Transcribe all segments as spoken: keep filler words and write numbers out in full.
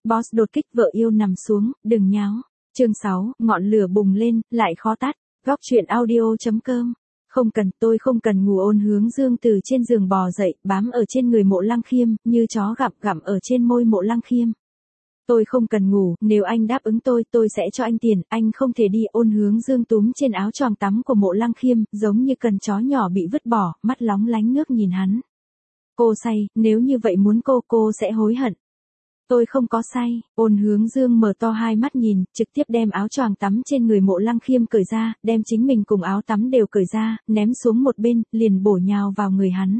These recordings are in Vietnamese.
Boss đột kích vợ yêu nằm xuống, đừng nháo. Chương sáu, ngọn lửa bùng lên, lại khó tắt. Góc truyện audio chấm com. Không cần, tôi không cần ngủ. Ôn Hướng Dương từ trên giường bò dậy, bám ở trên người Mộ Lăng Khiêm, như chó gặm gặm ở trên môi Mộ Lăng Khiêm. Tôi không cần ngủ, nếu anh đáp ứng tôi, tôi sẽ cho anh tiền, anh không thể đi. Ôn Hướng Dương túm trên áo choàng tắm của Mộ Lăng Khiêm, giống như cần chó nhỏ bị vứt bỏ, mắt lóng lánh nước nhìn hắn. Cô say, nếu như vậy muốn cô, cô sẽ hối hận. Tôi không có say. Ôn Hướng Dương mở to hai mắt nhìn, trực tiếp đem áo choàng tắm trên người Mộ Lăng Khiêm cởi ra, đem chính mình cùng áo tắm đều cởi ra, ném xuống một bên, liền bổ nhào vào người hắn.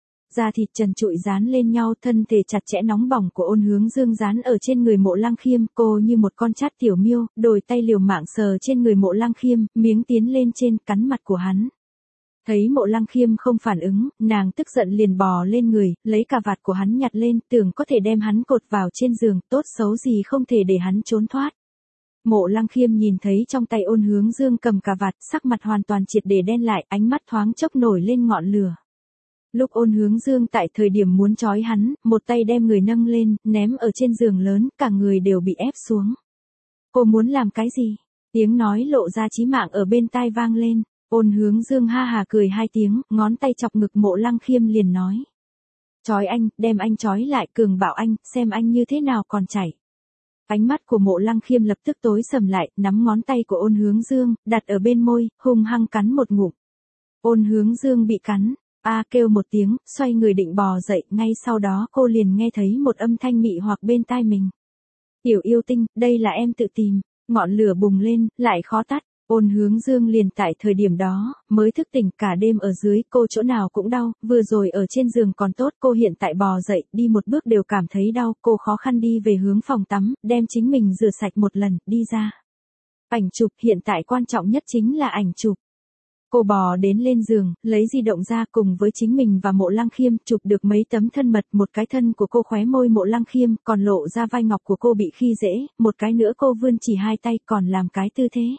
Da thịt trần trụi dán lên nhau, thân thể chặt chẽ nóng bỏng của Ôn Hướng Dương dán ở trên người Mộ Lăng Khiêm, cô như một con chát tiểu miêu, đồi tay liều mạng sờ trên người Mộ Lăng Khiêm, miếng tiến lên trên, cắn mặt của hắn. Thấy Mộ Lăng Khiêm không phản ứng, nàng tức giận liền bò lên người, lấy cà vạt của hắn nhặt lên, tưởng có thể đem hắn cột vào trên giường, tốt xấu gì không thể để hắn trốn thoát. Mộ Lăng Khiêm nhìn thấy trong tay Ôn Hướng Dương cầm cà vạt, sắc mặt hoàn toàn triệt để đen lại, ánh mắt thoáng chốc nổi lên ngọn lửa. Lúc Ôn Hướng Dương tại thời điểm muốn trói hắn, một tay đem người nâng lên, ném ở trên giường lớn, cả người đều bị ép xuống. Cô muốn làm cái gì? Tiếng nói lộ ra chí mạng ở bên tai vang lên. Ôn Hướng Dương ha hà cười hai tiếng, ngón tay chọc ngực Mộ Lăng Khiêm liền nói. Trói anh, đem anh trói lại, cường bảo anh, xem anh như thế nào còn chảy. Ánh mắt của Mộ Lăng Khiêm lập tức tối sầm lại, nắm ngón tay của Ôn Hướng Dương, đặt ở bên môi, hung hăng cắn một ngụm. Ôn Hướng Dương bị cắn, a kêu một tiếng, xoay người định bò dậy, ngay sau đó cô liền nghe thấy một âm thanh mị hoặc bên tai mình. Tiểu yêu tinh, đây là em tự tìm. Ngọn lửa bùng lên, lại khó tắt. Ôn Hướng Dương liền tại thời điểm đó, mới thức tỉnh, cả đêm ở dưới, cô chỗ nào cũng đau, vừa rồi ở trên giường còn tốt, cô hiện tại bò dậy, đi một bước đều cảm thấy đau, cô khó khăn đi về hướng phòng tắm, đem chính mình rửa sạch một lần, đi ra. Ảnh chụp, hiện tại quan trọng nhất chính là ảnh chụp. Cô bò đến lên giường, lấy di động ra cùng với chính mình và Mộ Lăng Khiêm, chụp được mấy tấm thân mật, một cái thân của cô khóe môi Mộ Lăng Khiêm, còn lộ ra vai ngọc của cô bị khi dễ, một cái nữa cô vươn chỉ hai tay còn làm cái tư thế.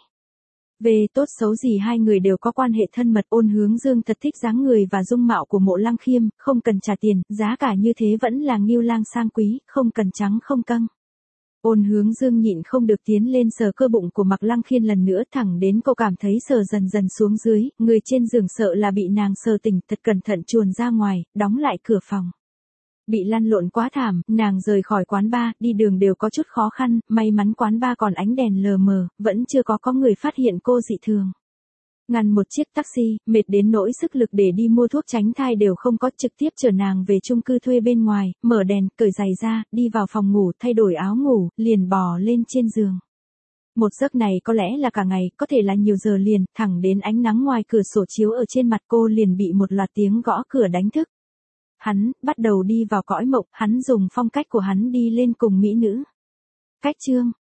Về tốt xấu gì hai người đều có quan hệ thân mật. Ôn Hướng Dương thật thích dáng người và dung mạo của Mộ Lăng Khiêm, không cần trả tiền, giá cả như thế vẫn là ngưu lang sang quý, không cần trắng không căng. Ôn Hướng Dương nhịn không được tiến lên sờ cơ bụng của Mạc Lăng Khiêm lần nữa, thẳng đến cô cảm thấy sờ dần dần xuống dưới, người trên giường sợ là bị nàng sờ tỉnh, thật cẩn thận chuồn ra ngoài, đóng lại cửa phòng. Bị lăn lộn quá thảm, nàng rời khỏi quán bar, đi đường đều có chút khó khăn, may mắn quán bar còn ánh đèn lờ mờ, vẫn chưa có có người phát hiện cô dị thường. Ngăn một chiếc taxi, mệt đến nỗi sức lực để đi mua thuốc tránh thai đều không có, trực tiếp chở nàng về chung cư thuê bên ngoài, mở đèn, cởi giày ra, đi vào phòng ngủ, thay đổi áo ngủ, liền bò lên trên giường. Một giấc này có lẽ là cả ngày, có thể là nhiều giờ liền, thẳng đến ánh nắng ngoài cửa sổ chiếu ở trên mặt cô liền bị một loạt tiếng gõ cửa đánh thức. Hắn, bắt đầu đi vào cõi mộng, hắn dùng phong cách của hắn đi lên cùng mỹ nữ. Cách chương.